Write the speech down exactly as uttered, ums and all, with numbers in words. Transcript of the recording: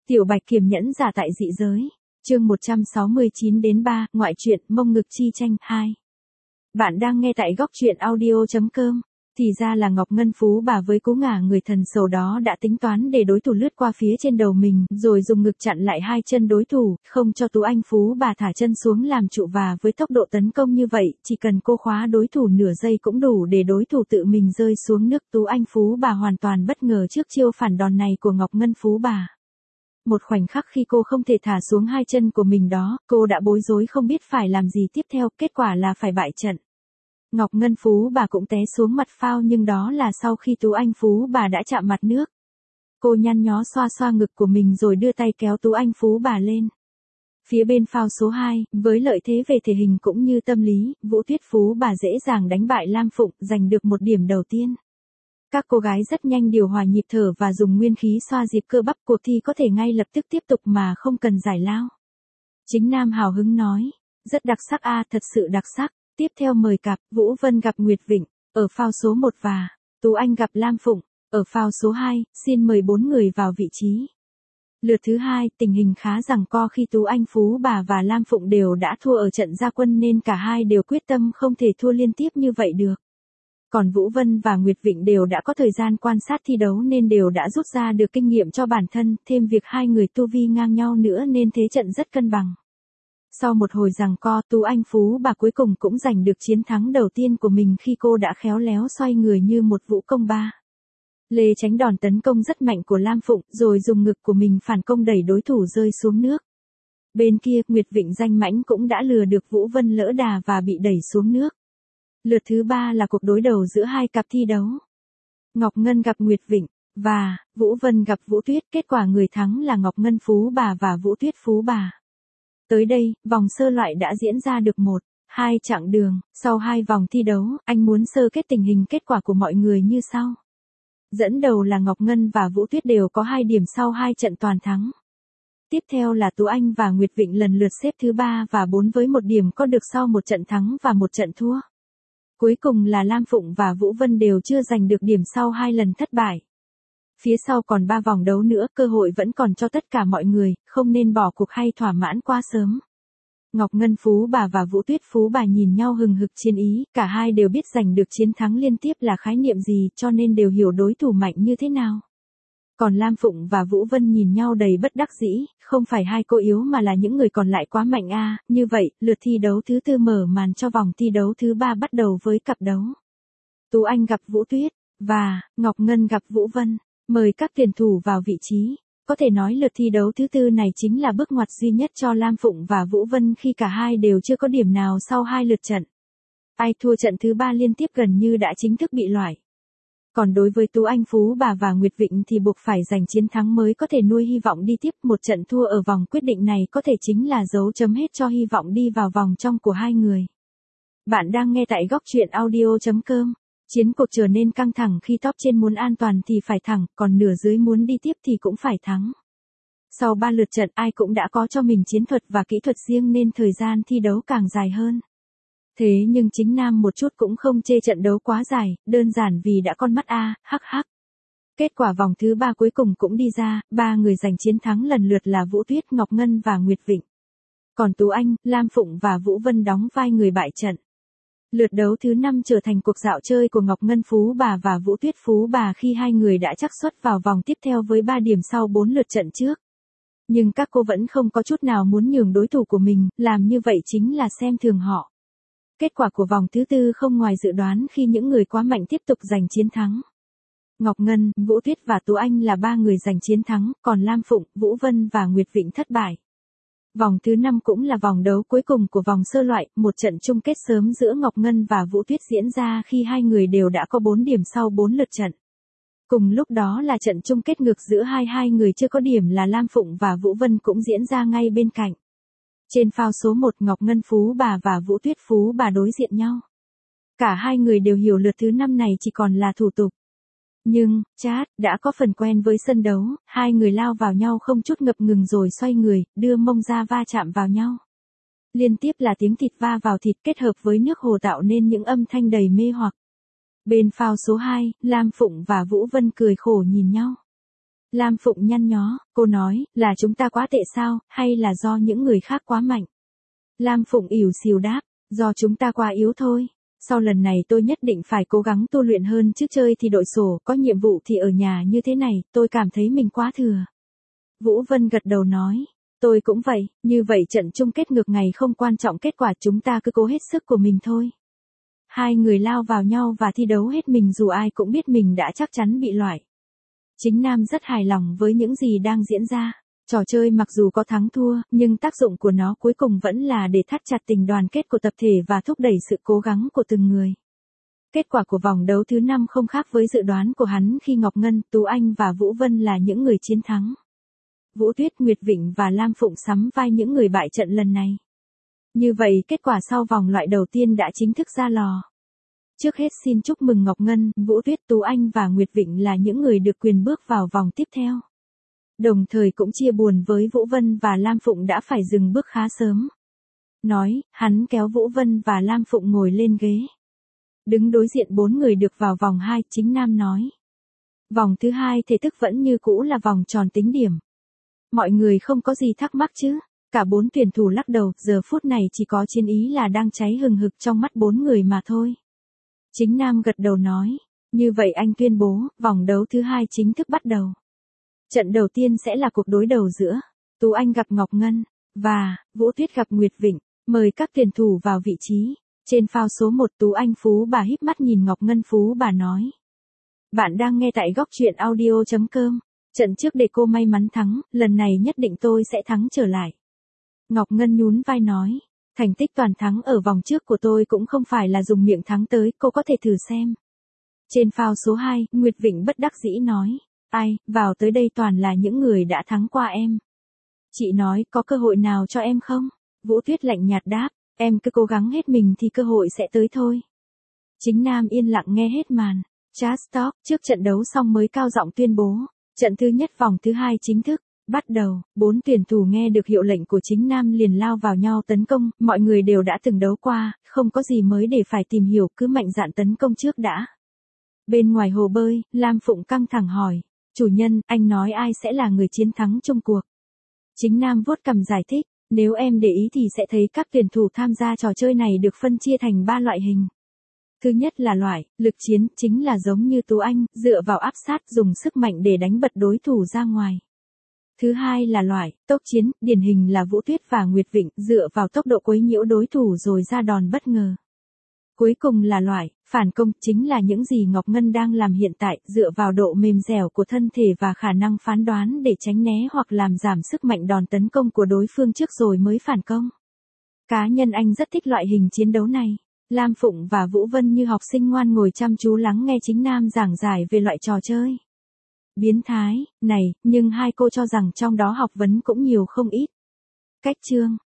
Tiểu Bạch kiềm nhẫn giả tại dị giới. Chương một trăm sáu mươi chín đến ba, ngoại truyện mông ngực chi tranh hai. Bạn đang nghe tại góc truyện audio chấm com. Thì ra là Ngọc Ngân Phú bà với cú ngả người thần sầu đó đã tính toán để đối thủ lướt qua phía trên đầu mình, rồi dùng ngực chặn lại hai chân đối thủ, không cho Tú Anh Phú bà thả chân xuống làm trụ, và với tốc độ tấn công như vậy, chỉ cần cô khóa đối thủ nửa giây cũng đủ để đối thủ tự mình rơi xuống nước. Tú Anh Phú bà hoàn toàn bất ngờ trước chiêu phản đòn này của Ngọc Ngân Phú bà. Một khoảnh khắc khi cô không thể thả xuống hai chân của mình đó, cô đã bối rối không biết phải làm gì tiếp theo, kết quả là phải bại trận. Ngọc Ngân Phú bà cũng té xuống mặt phao, nhưng đó là sau khi Tú Anh Phú bà đã chạm mặt nước. Cô nhăn nhó xoa xoa ngực của mình rồi đưa tay kéo Tú Anh Phú bà lên. Phía bên phao số hai, với lợi thế về thể hình cũng như tâm lý, Vũ Tuyết Phú bà dễ dàng đánh bại Lam Phụng, giành được một điểm đầu tiên. Các cô gái rất nhanh điều hòa nhịp thở và dùng nguyên khí xoa dịp cơ bắp, cuộc thi có thể ngay lập tức tiếp tục mà không cần giải lao. Chính Nam hào hứng nói, rất đặc sắc a, thật sự đặc sắc. Tiếp theo mời cặp Vũ Vân gặp Nguyệt Vịnh, ở phao số một và Tú Anh gặp Lam Phụng, ở phao số hai, xin mời bốn người vào vị trí. Lượt thứ hai, tình hình khá giằng co khi Tú Anh Phú bà và Lam Phụng đều đã thua ở trận ra quân nên cả hai đều quyết tâm không thể thua liên tiếp như vậy được. Còn Vũ Vân và Nguyệt Vịnh đều đã có thời gian quan sát thi đấu nên đều đã rút ra được kinh nghiệm cho bản thân, thêm việc hai người tu vi ngang nhau nữa nên thế trận rất cân bằng. Sau một hồi giằng co, Tú Anh Phú bà cuối cùng cũng giành được chiến thắng đầu tiên của mình khi cô đã khéo léo xoay người như một vũ công ba lê tránh đòn tấn công rất mạnh của Lam Phụng, rồi dùng ngực của mình phản công đẩy đối thủ rơi xuống nước. Bên kia, Nguyệt Vịnh danh mãnh cũng đã lừa được Vũ Vân lỡ đà và bị đẩy xuống nước. Lượt thứ ba là cuộc đối đầu giữa hai cặp thi đấu. Ngọc Ngân gặp Nguyệt Vịnh, và Vũ Vân gặp Vũ Tuyết, kết quả người thắng là Ngọc Ngân Phú bà và Vũ Tuyết Phú bà. Tới đây, vòng sơ loại đã diễn ra được một, hai chặng đường, sau hai vòng thi đấu, anh muốn sơ kết tình hình kết quả của mọi người như sau. Dẫn đầu là Ngọc Ngân và Vũ Tuyết đều có hai điểm sau hai trận toàn thắng. Tiếp theo là Tú Anh và Nguyệt Vịnh lần lượt xếp thứ ba và bốn với một điểm có được sau một trận thắng và một trận thua. Cuối cùng là Lam Phụng và Vũ Vân đều chưa giành được điểm sau hai lần thất bại. Phía sau còn ba vòng đấu nữa, cơ hội vẫn còn cho tất cả mọi người, không nên bỏ cuộc hay thỏa mãn quá sớm. Ngọc Ngân Phú bà và Vũ Tuyết Phú bà nhìn nhau hừng hực chiến ý, cả hai đều biết giành được chiến thắng liên tiếp là khái niệm gì, cho nên đều hiểu đối thủ mạnh như thế nào. Còn Lam Phụng và Vũ Vân nhìn nhau đầy bất đắc dĩ, không phải hai cô yếu mà là những người còn lại quá mạnh a. À. Như vậy, lượt thi đấu thứ tư mở màn cho vòng thi đấu thứ ba bắt đầu với cặp đấu Tú Anh gặp Vũ Tuyết, và Ngọc Ngân gặp Vũ Vân. Mời các tuyển thủ vào vị trí. Có thể nói lượt thi đấu thứ tư này chính là bước ngoặt duy nhất cho Lam Phụng và Vũ Vân khi cả hai đều chưa có điểm nào sau hai lượt trận. Ai thua trận thứ ba liên tiếp gần như đã chính thức bị loại. Còn đối với Tú Anh Phú bà và Nguyệt Vịnh thì buộc phải giành chiến thắng mới có thể nuôi hy vọng đi tiếp. Một trận thua ở vòng quyết định này có thể chính là dấu chấm hết cho hy vọng đi vào vòng trong của hai người. Bạn đang nghe tại góc truyện audio chấm com. Chiến cuộc trở nên căng thẳng khi top trên muốn an toàn thì phải thẳng, còn nửa dưới muốn đi tiếp thì cũng phải thắng. Sau ba lượt trận ai cũng đã có cho mình chiến thuật và kỹ thuật riêng nên thời gian thi đấu càng dài hơn. Thế nhưng chính Nam một chút cũng không chê trận đấu quá dài, đơn giản vì đã con mắt a, hắc hắc. Kết quả vòng thứ ba cuối cùng cũng đi ra, ba người giành chiến thắng lần lượt là Vũ Tuyết, Ngọc Ngân và Nguyệt Vịnh. Còn Tú Anh, Lam Phụng và Vũ Vân đóng vai người bại trận. Lượt đấu thứ năm trở thành cuộc dạo chơi của Ngọc Ngân Phú bà và Vũ Tuyết Phú bà khi hai người đã chắc suất vào vòng tiếp theo với ba điểm sau bốn lượt trận trước. Nhưng các cô vẫn không có chút nào muốn nhường đối thủ của mình, làm như vậy chính là xem thường họ. Kết quả của vòng thứ tư không ngoài dự đoán khi những người quá mạnh tiếp tục giành chiến thắng. Ngọc Ngân, Vũ Tuyết và Tú Anh là ba người giành chiến thắng, còn Lam Phụng, Vũ Vân và Nguyệt Vịnh thất bại. Vòng thứ năm cũng là vòng đấu cuối cùng của vòng sơ loại, một trận chung kết sớm giữa Ngọc Ngân và Vũ Tuyết diễn ra khi hai người đều đã có bốn điểm sau bốn lượt trận. Cùng lúc đó là trận chung kết ngược giữa hai hai người chưa có điểm là Lam Phụng và Vũ Vân cũng diễn ra ngay bên cạnh. Trên phao số một Ngọc Ngân Phú bà và Vũ Tuyết Phú bà đối diện nhau. Cả hai người đều hiểu lượt thứ năm này chỉ còn là thủ tục. Nhưng, chát, đã có phần quen với sân đấu, hai người lao vào nhau không chút ngập ngừng rồi xoay người, đưa mông ra va chạm vào nhau. Liên tiếp là tiếng thịt va vào thịt kết hợp với nước hồ tạo nên những âm thanh đầy mê hoặc. Bên phao số hai, Lam Phụng và Vũ Vân cười khổ nhìn nhau. Lam Phụng nhăn nhó, cô nói, là chúng ta quá tệ sao, hay là do những người khác quá mạnh? Lam Phụng ỉu xìu đáp, do chúng ta quá yếu thôi. Sau lần này tôi nhất định phải cố gắng tu luyện hơn chứ chơi thì đội sổ, có nhiệm vụ thì ở nhà như thế này, tôi cảm thấy mình quá thừa. Vũ Vân gật đầu nói, tôi cũng vậy, như vậy trận chung kết ngược ngày không quan trọng kết quả, chúng ta cứ cố hết sức của mình thôi. Hai người lao vào nhau và thi đấu hết mình dù ai cũng biết mình đã chắc chắn bị loại. Chính Nam rất hài lòng với những gì đang diễn ra. Trò chơi mặc dù có thắng thua, nhưng tác dụng của nó cuối cùng vẫn là để thắt chặt tình đoàn kết của tập thể và thúc đẩy sự cố gắng của từng người. Kết quả của vòng đấu thứ năm không khác với dự đoán của hắn khi Ngọc Ngân, Tú Anh và Vũ Vân là những người chiến thắng. Vũ Tuyết, Nguyệt Vịnh và Lam Phụng sắm vai những người bại trận lần này. Như vậy kết quả sau vòng loại đầu tiên đã chính thức ra lò. Trước hết xin chúc mừng Ngọc Ngân, Vũ Tuyết, Tú Anh và Nguyệt Vịnh là những người được quyền bước vào vòng tiếp theo. Đồng thời cũng chia buồn với Vũ Vân và Lam Phụng đã phải dừng bước khá sớm. Nói, hắn kéo Vũ Vân và Lam Phụng ngồi lên ghế. Đứng đối diện bốn người được vào vòng hai, Chính Nam nói. Vòng thứ hai thể thức vẫn như cũ là vòng tròn tính điểm. Mọi người không có gì thắc mắc chứ? Cả bốn tuyển thủ lắc đầu, giờ phút này chỉ có chiến ý là đang cháy hừng hực trong mắt bốn người mà thôi. Chính Nam gật đầu nói, như vậy anh tuyên bố, vòng đấu thứ hai chính thức bắt đầu. Trận đầu tiên sẽ là cuộc đối đầu giữa Tú Anh gặp Ngọc Ngân, và Vũ Tuyết gặp Nguyệt Vịnh. Mời các tuyển thủ vào vị trí. Trên phao số một, Tú Anh Phú Bà híp mắt nhìn Ngọc Ngân. Phú Bà nói. Bạn đang nghe tại góc truyện audio chấm com. Trận trước để cô may mắn thắng, lần này nhất định tôi sẽ thắng trở lại. Ngọc Ngân nhún vai nói. Thành tích toàn thắng ở vòng trước của tôi cũng không phải là dùng miệng thắng tới, cô có thể thử xem. Trên phao số hai, Nguyệt Vịnh bất đắc dĩ nói. Ai, vào tới đây toàn là những người đã thắng qua em. Chị nói, có cơ hội nào cho em không? Vũ Tuyết lạnh nhạt đáp, em cứ cố gắng hết mình thì cơ hội sẽ tới thôi. Chính Nam yên lặng nghe hết màn. Chat Talk, trước trận đấu xong mới cao giọng tuyên bố. Trận thứ nhất vòng thứ hai chính thức. Bắt đầu, bốn tuyển thủ nghe được hiệu lệnh của Chính Nam liền lao vào nhau tấn công, mọi người đều đã từng đấu qua, không có gì mới để phải tìm hiểu, cứ mạnh dạn tấn công trước đã. Bên ngoài hồ bơi, Lam Phụng căng thẳng hỏi, chủ nhân, anh nói ai sẽ là người chiến thắng chung cuộc? Chính Nam vuốt cằm giải thích, nếu em để ý thì sẽ thấy các tuyển thủ tham gia trò chơi này được phân chia thành ba loại hình. Thứ nhất là loại, lực chiến, chính là giống như Tú Anh, dựa vào áp sát dùng sức mạnh để đánh bật đối thủ ra ngoài. Thứ hai là loại, tốc chiến, điển hình là Vũ Tuyết và Nguyệt Vịnh, dựa vào tốc độ quấy nhiễu đối thủ rồi ra đòn bất ngờ. Cuối cùng là loại, phản công, chính là những gì Ngọc Ngân đang làm hiện tại, dựa vào độ mềm dẻo của thân thể và khả năng phán đoán để tránh né hoặc làm giảm sức mạnh đòn tấn công của đối phương trước rồi mới phản công. Cá nhân anh rất thích loại hình chiến đấu này. Lam Phụng và Vũ Vân như học sinh ngoan ngồi chăm chú lắng nghe Chính Nam giảng giải về loại trò chơi biến thái này, nhưng hai cô cho rằng trong đó học vấn cũng nhiều không ít. Cách chương